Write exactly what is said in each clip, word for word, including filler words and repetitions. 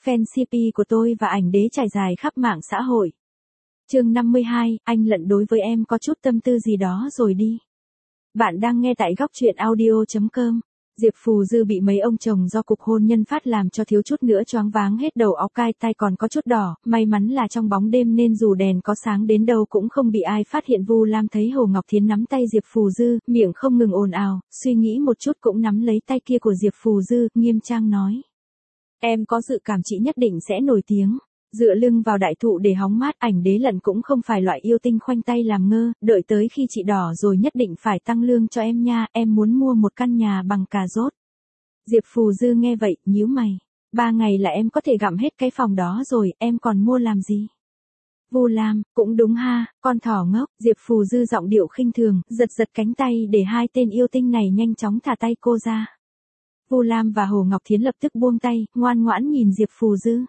fan xê pê của tôi và ảnh đế trải dài khắp mạng xã hội. Chương năm mươi hai, anh Lận đối với em có chút tâm tư gì đó rồi đi. Bạn đang nghe tại góc truyện audio chấm com. Diệp Phù Dư bị mấy ông chồng do cục hôn nhân phát làm cho thiếu chút nữa choáng váng hết đầu óc, cai tai còn có chút đỏ, may mắn là trong bóng đêm nên dù đèn có sáng đến đâu cũng không bị ai phát hiện. Vu Lam thấy Hồ Ngọc Thiến nắm tay Diệp Phù Dư, miệng không ngừng ồn ào, suy nghĩ một chút cũng nắm lấy tay kia của Diệp Phù Dư, nghiêm trang nói. Em có dự cảm chị nhất định sẽ nổi tiếng. Dựa lưng vào đại thụ để hóng mát, ảnh đế Lận cũng không phải loại yêu tinh khoanh tay làm ngơ, đợi tới khi chị đỏ rồi nhất định phải tăng lương cho em nha, em muốn mua một căn nhà bằng cà rốt. Diệp Phù Dư nghe vậy, nhíu mày. Ba ngày là em có thể gặm hết cái phòng đó rồi, em còn mua làm gì? Vu Lam, cũng đúng ha, con thỏ ngốc. Diệp Phù Dư giọng điệu khinh thường, giật giật cánh tay để hai tên yêu tinh này nhanh chóng thả tay cô ra. Vu Lam và Hồ Ngọc Thiến lập tức buông tay, ngoan ngoãn nhìn Diệp Phù Dư.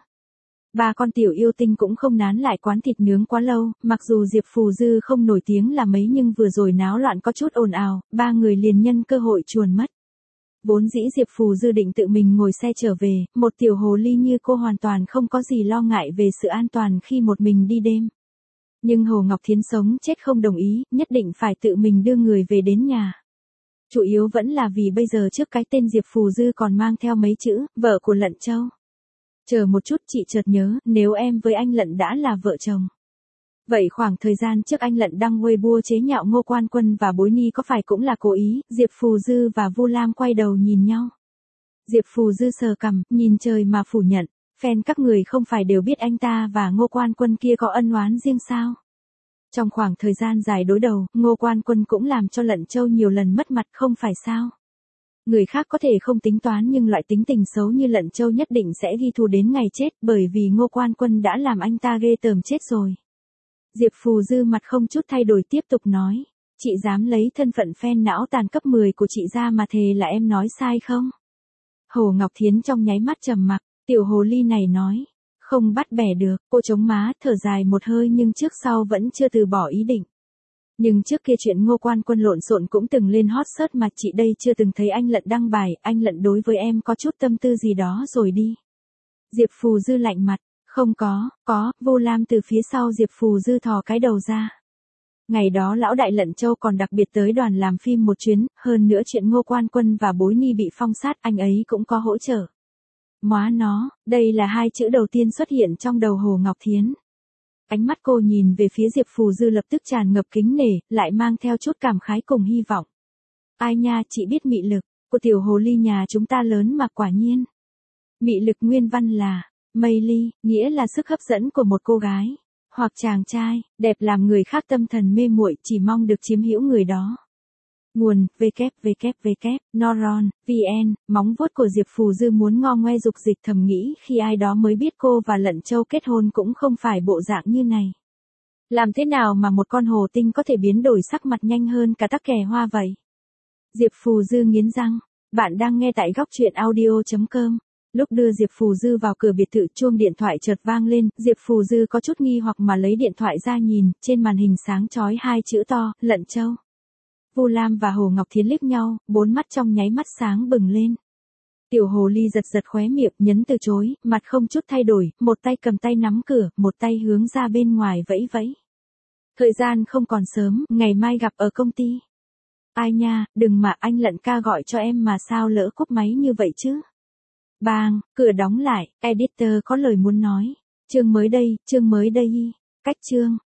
Ba con tiểu yêu tinh cũng không nán lại quán thịt nướng quá lâu, mặc dù Diệp Phù Dư không nổi tiếng là mấy nhưng vừa rồi náo loạn có chút ồn ào, ba người liền nhân cơ hội chuồn mất. Vốn dĩ Diệp Phù Dư định tự mình ngồi xe trở về, một tiểu hồ ly như cô hoàn toàn không có gì lo ngại về sự an toàn khi một mình đi đêm. Nhưng Hồ Ngọc Thiến sống chết không đồng ý, nhất định phải tự mình đưa người về đến nhà. Chủ yếu vẫn là vì bây giờ trước cái tên Diệp Phù Dư còn mang theo mấy chữ, vợ của Lận Châu. Chờ một chút, chị chợt nhớ, nếu em với anh Lận đã là vợ chồng. Vậy khoảng thời gian trước anh Lận đăng Weibo chế nhạo Ngô Quan Quân và Bối Ni có phải cũng là cố ý? Diệp Phù Dư và Vu Lam quay đầu nhìn nhau. Diệp Phù Dư sờ cằm, nhìn trời mà phủ nhận. Fan các người không phải đều biết anh ta và Ngô Quan Quân kia có ân oán riêng sao? Trong khoảng thời gian dài đối đầu, Ngô Quan Quân cũng làm cho Lận Châu nhiều lần mất mặt không phải sao? Người khác có thể không tính toán nhưng loại tính tình xấu như Lận Châu nhất định sẽ ghi thù đến ngày chết, bởi vì Ngô Quan Quân đã làm anh ta ghê tởm chết rồi. Diệp Phù Dư mặt không chút thay đổi tiếp tục nói, chị dám lấy thân phận fan não tàn cấp mười của chị ra mà thề là em nói sai không? Hồ Ngọc Thiến trong nháy mắt trầm mặc, tiểu hồ ly này nói, không bắt bẻ được, cô chống má, thở dài một hơi nhưng trước sau vẫn chưa từ bỏ ý định. Nhưng trước kia chuyện Ngô Quan Quân lộn xộn cũng từng lên hot search mà chị đây chưa từng thấy anh Lận đăng bài, anh Lận đối với em có chút tâm tư gì đó rồi đi. Diệp Phù Dư lạnh mặt, không có, có. Vu Lam từ phía sau Diệp Phù Dư thò cái đầu ra. Ngày đó lão đại Lận Châu còn đặc biệt tới đoàn làm phim một chuyến, hơn nữa chuyện Ngô Quan Quân và Bối Ni bị phong sát anh ấy cũng có hỗ trợ. Móa nó, đây là hai chữ đầu tiên xuất hiện trong đầu Hồ Ngọc Thiến. Ánh mắt cô nhìn về phía Diệp Phù Dư lập tức tràn ngập kính nể, lại mang theo chút cảm khái cùng hy vọng. Ai nha, chị biết mị lực của tiểu hồ ly nhà chúng ta lớn mà quả nhiên. Mị lực nguyên văn là mây ly, nghĩa là sức hấp dẫn của một cô gái hoặc chàng trai, đẹp làm người khác tâm thần mê muội, chỉ mong được chiếm hữu người đó. Nguồn: w w w noron chấm vn. Móng vuốt của Diệp Phù Dư muốn ngo ngoe dục dịch, thầm nghĩ khi ai đó mới biết cô và Lận Châu kết hôn cũng không phải bộ dạng như này. Làm thế nào mà một con hồ tinh có thể biến đổi sắc mặt nhanh hơn cả tắc kè hoa vậy? Diệp Phù Dư nghiến răng. Bạn đang nghe tại góc truyện audio chấm com. Lúc đưa Diệp Phù Dư vào cửa biệt thự, chuông điện thoại chợt vang lên, Diệp Phù Dư có chút nghi hoặc mà lấy điện thoại ra nhìn, trên màn hình sáng chói hai chữ to, Lận Châu. Vu Lam và Hồ Ngọc Thiến liếc nhau, bốn mắt trong nháy mắt sáng bừng lên. Tiểu hồ ly giật giật khóe miệng, nhấn từ chối, mặt không chút thay đổi, một tay cầm tay nắm cửa, một tay hướng ra bên ngoài vẫy vẫy. Thời gian không còn sớm, ngày mai gặp ở công ty. Ai nha, đừng mà anh Lận ca gọi cho em mà sao lỡ cúp máy như vậy chứ. Bang, cửa đóng lại, editor có lời muốn nói. Chương mới đây, chương mới đây. Cách chương.